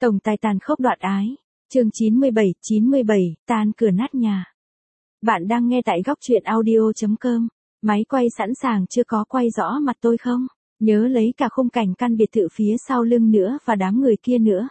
Tổng tài tàn khốc đoạn ái. Chương 97, tan cửa nát nhà. Bạn đang nghe tại góc truyện audio.com. Máy quay sẵn sàng chưa, có quay rõ mặt tôi không? Nhớ lấy cả khung cảnh căn biệt thự phía sau lưng nữa và đám người kia nữa.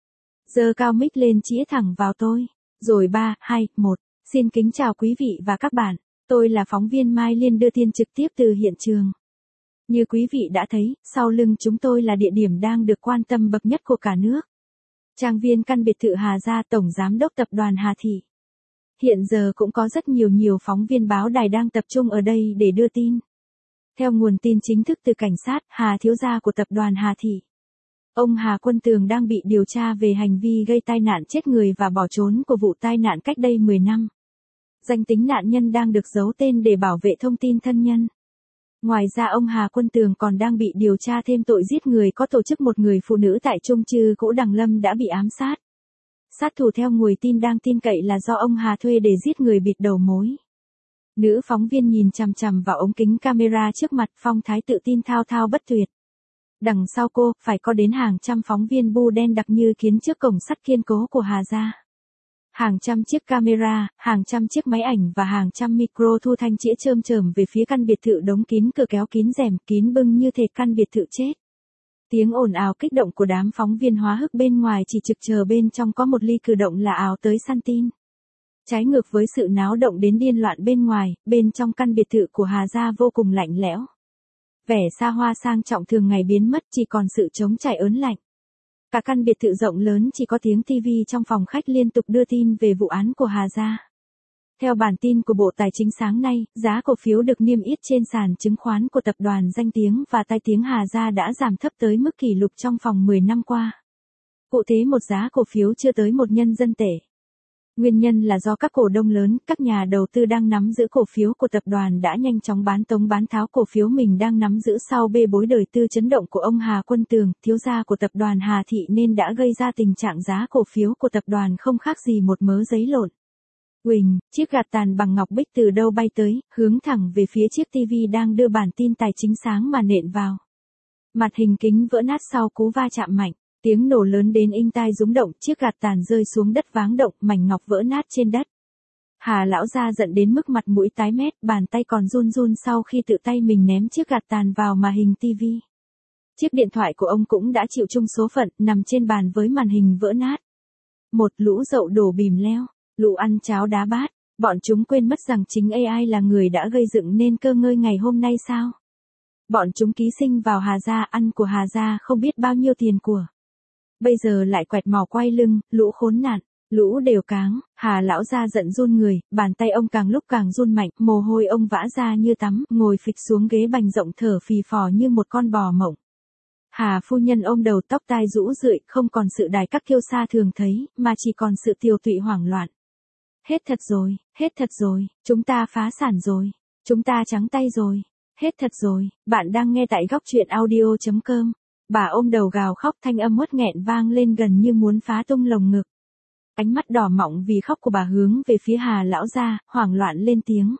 Giơ cao mic lên chĩa thẳng vào tôi. Rồi 3, 2, 1. Xin kính chào quý vị và các bạn. Tôi là phóng viên Mai Liên đưa tin trực tiếp từ hiện trường. Như quý vị đã thấy, sau lưng chúng tôi là địa điểm đang được quan tâm bậc nhất của cả nước. Trang viên căn biệt thự Hà Gia, Tổng Giám đốc Tập đoàn Hà Thị. Hiện giờ cũng có rất nhiều phóng viên báo đài đang tập trung ở đây để đưa tin. Theo nguồn tin chính thức từ cảnh sát, Hà thiếu gia của Tập đoàn Hà Thị, ông Hà Quân Tường đang bị điều tra về hành vi gây tai nạn chết người và bỏ trốn của vụ tai nạn cách đây 10 năm. Danh tính nạn nhân đang được giấu tên để bảo vệ thông tin thân nhân. Ngoài ra ông Hà Quân Tường còn đang bị điều tra thêm tội giết người có tổ chức một người phụ nữ tại chung cư cũ Đằng Lâm đã bị ám sát. Sát thủ theo nguồn tin đang tin cậy là do ông Hà thuê để giết người bịt đầu mối. Nữ phóng viên nhìn chằm chằm vào ống kính camera trước mặt, phong thái tự tin thao thao bất tuyệt. Đằng sau cô, phải có đến hàng trăm phóng viên bu đen đặc như kiến trước cổng sắt kiên cố của Hà Gia. Hàng trăm chiếc camera, hàng trăm chiếc máy ảnh và hàng trăm micro thu thanh chĩa chơm chởm về phía căn biệt thự đóng kín cửa kéo kín rèm kín bưng như thể căn biệt thự chết. Tiếng ồn ào kích động của đám phóng viên há hức bên ngoài chỉ trực chờ bên trong có một ly cử động là ào tới săn tin. Trái ngược với sự náo động đến điên loạn bên ngoài, bên trong căn biệt thự của Hà Gia vô cùng lạnh lẽo. Vẻ xa hoa sang trọng thường ngày biến mất, chỉ còn sự trống trải ớn lạnh. Cả căn biệt thự rộng lớn chỉ có tiếng TV trong phòng khách liên tục đưa tin về vụ án của Hà Gia. Theo bản tin của Bộ Tài chính sáng nay, giá cổ phiếu được niêm yết trên sàn chứng khoán của tập đoàn danh tiếng và tai tiếng Hà Gia đã giảm thấp tới mức kỷ lục trong vòng 10 năm qua. Cụ thể một giá cổ phiếu chưa tới 1 nhân dân tệ. Nguyên nhân là do các cổ đông lớn, các nhà đầu tư đang nắm giữ cổ phiếu của tập đoàn đã nhanh chóng bán tống bán tháo cổ phiếu mình đang nắm giữ sau bê bối đời tư chấn động của ông Hà Quân Tường, thiếu gia của tập đoàn Hà Thị nên đã gây ra tình trạng giá cổ phiếu của tập đoàn không khác gì một mớ giấy lộn. Quỳnh, chiếc gạt tàn bằng ngọc bích từ đâu bay tới, hướng thẳng về phía chiếc TV đang đưa bản tin tài chính sáng mà nện vào. Mặt hình kính vỡ nát sau cú va chạm mạnh. Tiếng nổ lớn đến inh tai rúng động, chiếc gạt tàn rơi xuống đất váng động, mảnh ngọc vỡ nát trên đất. Hà lão gia giận đến mức mặt mũi tái mét, bàn tay còn run sau khi tự tay mình ném chiếc gạt tàn vào màn hình TV. Chiếc điện thoại của ông cũng đã chịu chung số phận, nằm trên bàn với màn hình vỡ nát. Một lũ dậu đổ bìm leo, lũ ăn cháo đá bát, bọn chúng quên mất rằng chính AI là người đã gây dựng nên cơ ngơi ngày hôm nay sao? Bọn chúng ký sinh vào Hà Gia, ăn của Hà Gia không biết bao nhiêu tiền của. Bây giờ lại quẹt mỏ quay lưng, lũ khốn nạn, lũ đều cáng. Hà lão gia giận run người, bàn tay ông càng lúc càng run mạnh, mồ hôi ông vã ra như tắm, ngồi phịch xuống ghế bành rộng thở phì phò như một con bò mộng. Hà phu nhân ôm đầu tóc tai rũ rượi, không còn sự đài các kiêu sa thường thấy, mà chỉ còn sự tiều tụy hoảng loạn. Hết thật rồi, chúng ta phá sản rồi, chúng ta trắng tay rồi, hết thật rồi. Bạn đang nghe tại góc truyện audio.com. Bà ôm đầu gào khóc, thanh âm uất nghẹn vang lên gần như muốn phá tung lồng ngực. Ánh mắt đỏ mọng vì khóc của bà hướng về phía Hà lão gia, hoảng loạn lên tiếng.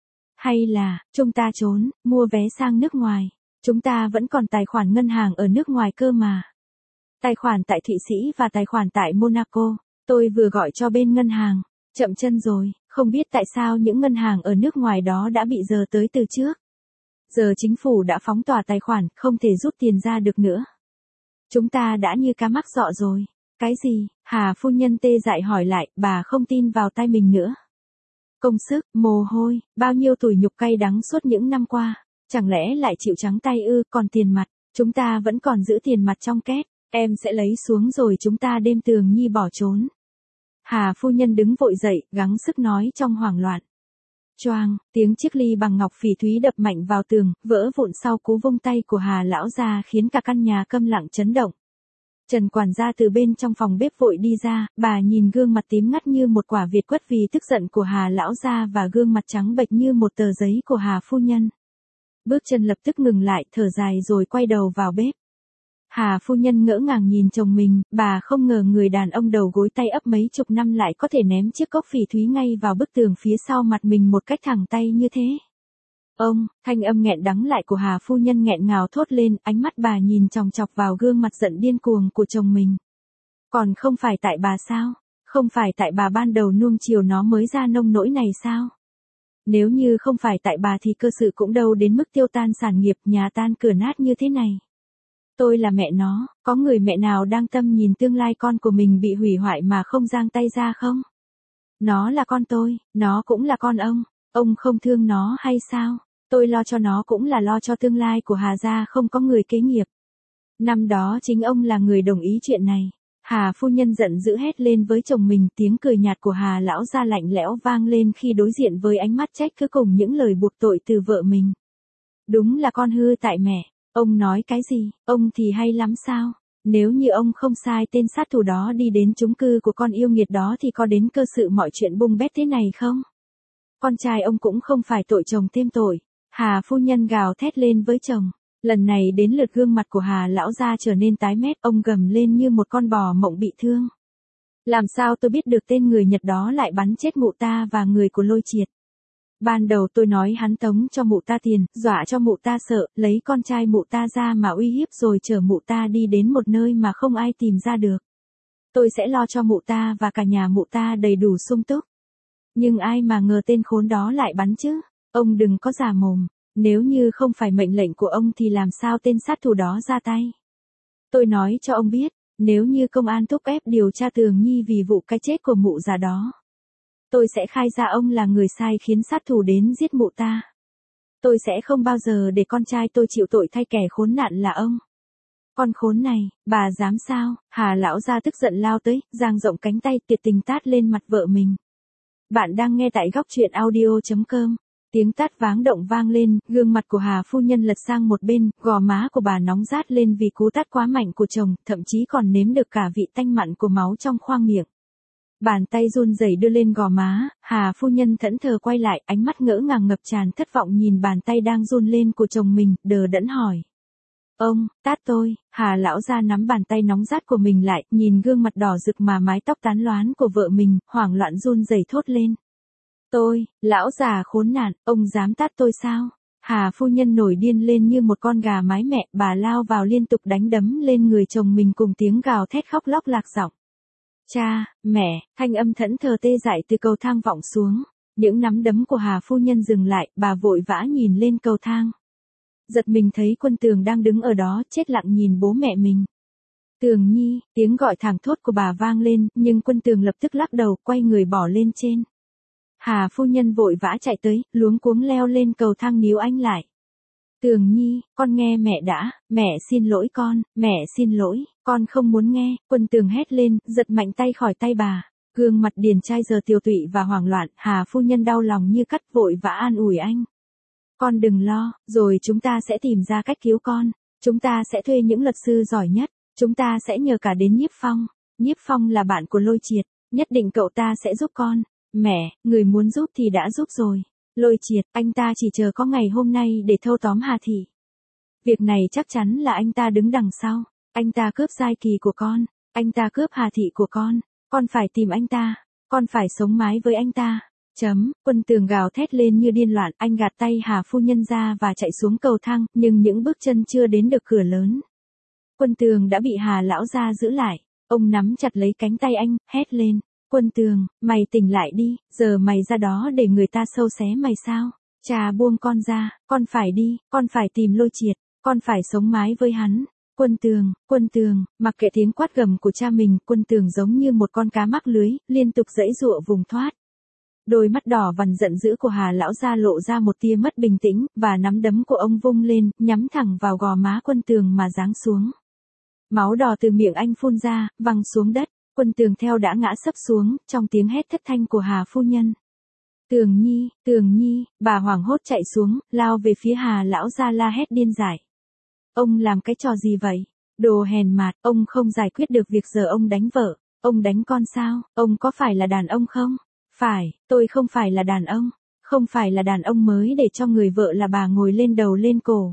Hay là, chúng ta trốn, mua vé sang nước ngoài. Chúng ta vẫn còn tài khoản ngân hàng ở nước ngoài cơ mà. Tài khoản tại Thụy Sĩ và tài khoản tại Monaco. Tôi vừa gọi cho bên ngân hàng. Chậm chân rồi, không biết tại sao những ngân hàng ở nước ngoài đó đã bị dờ tới từ trước. Giờ chính phủ đã phóng tỏa tài khoản, không thể rút tiền ra được nữa. Chúng ta đã như cá mắc dọ rồi. Cái gì? Hà phu nhân tê dại hỏi lại, bà không tin vào tai mình nữa. Công sức, mồ hôi, bao nhiêu tủi nhục cay đắng suốt những năm qua. Chẳng lẽ lại chịu trắng tay ư? Còn tiền mặt, chúng ta vẫn còn giữ tiền mặt trong két. Em sẽ lấy xuống rồi chúng ta đêm Tường Nhi bỏ trốn. Hà phu nhân đứng vội dậy, gắng sức nói trong hoảng loạn. Choang, tiếng chiếc ly bằng ngọc phỉ thúy đập mạnh vào tường, vỡ vụn sau cú vung tay của Hà lão gia khiến cả căn nhà câm lặng chấn động. Trần quản gia từ bên trong phòng bếp vội đi ra, bà nhìn gương mặt tím ngắt như một quả việt quất vì tức giận của Hà lão gia và gương mặt trắng bệch như một tờ giấy của Hà phu nhân. Bước chân lập tức ngừng lại, thở dài rồi quay đầu vào bếp. Hà phu nhân ngỡ ngàng nhìn chồng mình, bà không ngờ người đàn ông đầu gối tay ấp mấy chục năm lại có thể ném chiếc cốc phỉ thúy ngay vào bức tường phía sau mặt mình một cách thẳng tay như thế. Ông, thanh âm nghẹn đắng lại của Hà phu nhân nghẹn ngào thốt lên, ánh mắt bà nhìn chòng chọc vào gương mặt giận điên cuồng của chồng mình. Còn không phải tại bà sao? Không phải tại bà ban đầu nuông chiều nó mới ra nông nỗi này sao? Nếu như không phải tại bà thì cơ sự cũng đâu đến mức tiêu tan sản nghiệp, nhà tan cửa nát như thế này. Tôi là mẹ nó, có người mẹ nào đang tâm nhìn tương lai con của mình bị hủy hoại mà không giang tay ra không? Nó là con tôi, nó cũng là con ông không thương nó hay sao? Tôi lo cho nó cũng là lo cho tương lai của Hà gia không có người kế nghiệp. Năm đó chính ông là người đồng ý chuyện này. Hà phu nhân giận dữ hét lên với chồng mình, tiếng cười nhạt của Hà lão gia lạnh lẽo vang lên khi đối diện với ánh mắt trách cứ cùng những lời buộc tội từ vợ mình. Đúng là con hư tại mẹ, ông nói cái gì, ông thì hay lắm sao? Nếu như ông không sai tên sát thủ đó đi đến chung cư của con yêu nghiệt đó thì có đến cơ sự mọi chuyện bung bét thế này không? Con trai ông cũng không phải tội chồng thêm tội. Hà phu nhân gào thét lên với chồng. Lần này đến lượt gương mặt của Hà lão gia trở nên tái mét, ông gầm lên như một con bò mộng bị thương. Làm sao tôi biết được tên người Nhật đó lại bắn chết mụ ta và người của Lôi Triệt. Ban đầu tôi nói hắn tống cho mụ ta tiền, dọa cho mụ ta sợ, lấy con trai mụ ta ra mà uy hiếp rồi chở mụ ta đi đến một nơi mà không ai tìm ra được. Tôi sẽ lo cho mụ ta và cả nhà mụ ta đầy đủ sung túc. Nhưng ai mà ngờ tên khốn đó lại bắn chứ. Ông đừng có giả mồm. Nếu như không phải mệnh lệnh của ông thì làm sao tên sát thủ đó ra tay. Tôi nói cho ông biết, nếu như công an thúc ép điều tra Tường Nhi vì vụ cái chết của mụ già đó, tôi sẽ khai ra ông là người sai khiến sát thủ đến giết mụ ta. Tôi sẽ không bao giờ để con trai tôi chịu tội thay kẻ khốn nạn là ông. Con khốn này, bà dám sao? Hà lão gia tức giận lao tới, dang rộng cánh tay tuyệt tình tát lên mặt vợ mình. Bạn đang nghe tại góc truyện audio.com. Tiếng tát váng động vang lên, gương mặt của Hà phu nhân lật sang một bên, gò má của bà nóng rát lên vì cú tát quá mạnh của chồng, thậm chí còn nếm được cả vị tanh mặn của máu trong khoang miệng. Bàn tay run rẩy đưa lên gò má, Hà phu nhân thẫn thờ quay lại, ánh mắt ngỡ ngàng ngập tràn thất vọng nhìn bàn tay đang run lên của chồng mình, đờ đẫn hỏi. Ông, tát tôi. Hà lão gia nắm bàn tay nóng rát của mình lại, nhìn gương mặt đỏ rực mà mái tóc tán loáng của vợ mình, hoảng loạn run rẩy thốt lên. Tôi, lão già khốn nạn, ông dám tát tôi sao? Hà phu nhân nổi điên lên như một con gà mái mẹ, bà lao vào liên tục đánh đấm lên người chồng mình cùng tiếng gào thét khóc lóc lạc giọng. Cha, mẹ, thanh âm thẫn thờ tê dại từ cầu thang vọng xuống. Những nắm đấm của Hà phu nhân dừng lại, bà vội vã nhìn lên cầu thang. Giật mình thấy Quân Tường đang đứng ở đó, chết lặng nhìn bố mẹ mình. Tường Nhi, tiếng gọi thảng thốt của bà vang lên, nhưng Quân Tường lập tức lắc đầu, quay người bỏ lên trên. Hà phu nhân vội vã chạy tới, luống cuống leo lên cầu thang níu anh lại. Tường Nhi, con nghe mẹ đã, mẹ xin lỗi con, mẹ xin lỗi, con không muốn nghe. Quân Tường hét lên, giật mạnh tay khỏi tay bà. Gương mặt điển trai giờ tiều tụy và hoảng loạn, Hà phu nhân đau lòng như cắt, vội vã an ủi anh. Con đừng lo, rồi chúng ta sẽ tìm ra cách cứu con. Chúng ta sẽ thuê những luật sư giỏi nhất. Chúng ta sẽ nhờ cả đến Nhiếp Phong. Nhiếp Phong là bạn của Lôi Triệt, nhất định cậu ta sẽ giúp con. Mẹ, người muốn giúp thì đã giúp rồi. Lôi Triệt, anh ta chỉ chờ có ngày hôm nay để thâu tóm Hà Thị. Việc này chắc chắn là anh ta đứng đằng sau. Anh ta cướp Giai Kỳ của con. Anh ta cướp Hà Thị của con. Con phải tìm anh ta. Con phải sống mái với anh ta. Quân Tường gào thét lên như điên loạn, anh gạt tay Hà phu nhân ra và chạy xuống cầu thang, nhưng những bước chân chưa đến được cửa lớn. Quân Tường đã bị Hà lão gia giữ lại. Ông nắm chặt lấy cánh tay anh, hét lên. Quân Tường, mày tỉnh lại đi, giờ mày ra đó để người ta sâu xé mày sao? Cha buông con ra, con phải đi, con phải tìm Lôi Triệt, con phải sống mái với hắn. Quân Tường, mặc kệ tiếng quát gầm của cha mình, Quân Tường giống như một con cá mắc lưới, liên tục giãy giụa vùng thoát. Đôi mắt đỏ vằn giận dữ của Hà lão gia lộ ra một tia mất bình tĩnh, và nắm đấm của ông vung lên, nhắm thẳng vào gò má Quân Tường mà giáng xuống. Máu đỏ từ miệng anh phun ra, văng xuống đất. Quân Tường theo đã ngã sấp xuống, trong tiếng hét thất thanh của Hà phu nhân. Tường Nhi, bà hoảng hốt chạy xuống, lao về phía Hà lão gia la hét điên dại. Ông làm cái trò gì vậy? Đồ hèn mạt, ông không giải quyết được việc giờ ông đánh vợ, ông đánh con sao? Ông có phải là đàn ông không? Phải, tôi không phải là đàn ông, không phải là đàn ông mới để cho người vợ là bà ngồi lên đầu lên cổ.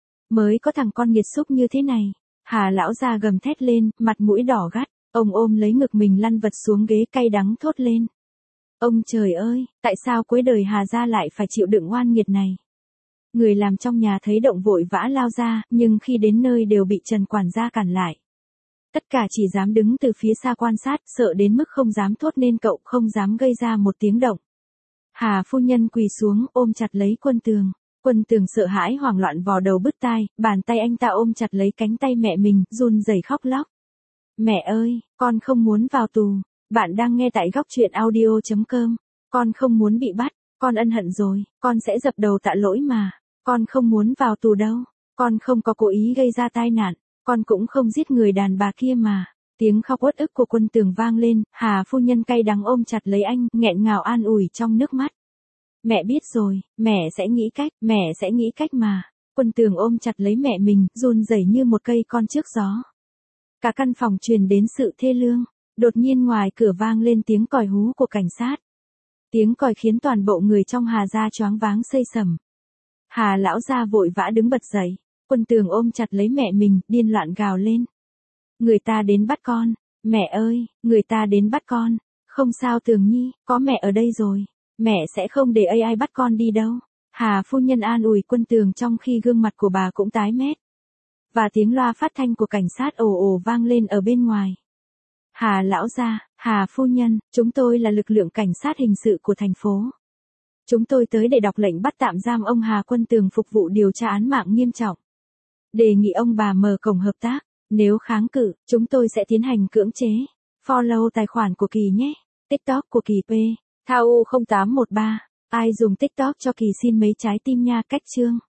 Mới có thằng con nghiệt xúc như thế này. Hà lão gia gầm thét lên, mặt mũi đỏ gắt. Ông ôm lấy ngực mình lăn vật xuống ghế cay đắng thốt lên. Ông trời ơi, tại sao cuối đời Hà gia lại phải chịu đựng oan nghiệt này? Người làm trong nhà thấy động vội vã lao ra, nhưng khi đến nơi đều bị Trần quản gia cản lại. Tất cả chỉ dám đứng từ phía xa quan sát, sợ đến mức không dám thốt nên cậu không dám gây ra một tiếng động. Hà phu nhân quỳ xuống ôm chặt lấy Quân Tường. Quân Tường sợ hãi hoảng loạn vò đầu bứt tai, bàn tay anh ta ôm chặt lấy cánh tay mẹ mình, run rẩy khóc lóc. Mẹ ơi, con không muốn vào tù. Bạn đang nghe tại góc truyện audio.com. Con không muốn bị bắt, con ân hận rồi, con sẽ dập đầu tạ lỗi mà. Con không muốn vào tù đâu, con không có cố ý gây ra tai nạn, con cũng không giết người đàn bà kia mà. Tiếng khóc uất ức của Quân Tường vang lên, Hà phu nhân cay đắng ôm chặt lấy anh, nghẹn ngào an ủi trong nước mắt. Mẹ biết rồi, mẹ sẽ nghĩ cách mà. Quân Tường ôm chặt lấy mẹ mình, run rẩy như một cây con trước gió. Cả căn phòng truyền đến sự thê lương. Đột nhiên ngoài cửa vang lên tiếng còi hú của cảnh sát. Tiếng còi khiến toàn bộ người trong Hà gia choáng váng xây sầm. Hà lão gia vội vã đứng bật dậy. Quân Tường ôm chặt lấy mẹ mình, điên loạn gào lên. Người ta đến bắt con. Mẹ ơi, người ta đến bắt con. Không sao Tường Nhi, có mẹ ở đây rồi. Mẹ sẽ không để ai bắt con đi đâu. Hà phu nhân an ủi Quân Tường trong khi gương mặt của bà cũng tái mét. Và tiếng loa phát thanh của cảnh sát ồ ồ vang lên ở bên ngoài. Hà lão gia, Hà phu nhân, chúng tôi là lực lượng cảnh sát hình sự của thành phố. Chúng tôi tới để đọc lệnh bắt tạm giam ông Hà Quân Tường phục vụ điều tra án mạng nghiêm trọng. Đề nghị ông bà mở cổng hợp tác, nếu kháng cự, chúng tôi sẽ tiến hành cưỡng chế. Follow tài khoản của Kỳ nhé. TikTok của Kỳ P. Thao 0813. Ai dùng TikTok cho Kỳ xin mấy trái tim nha. Cách chương.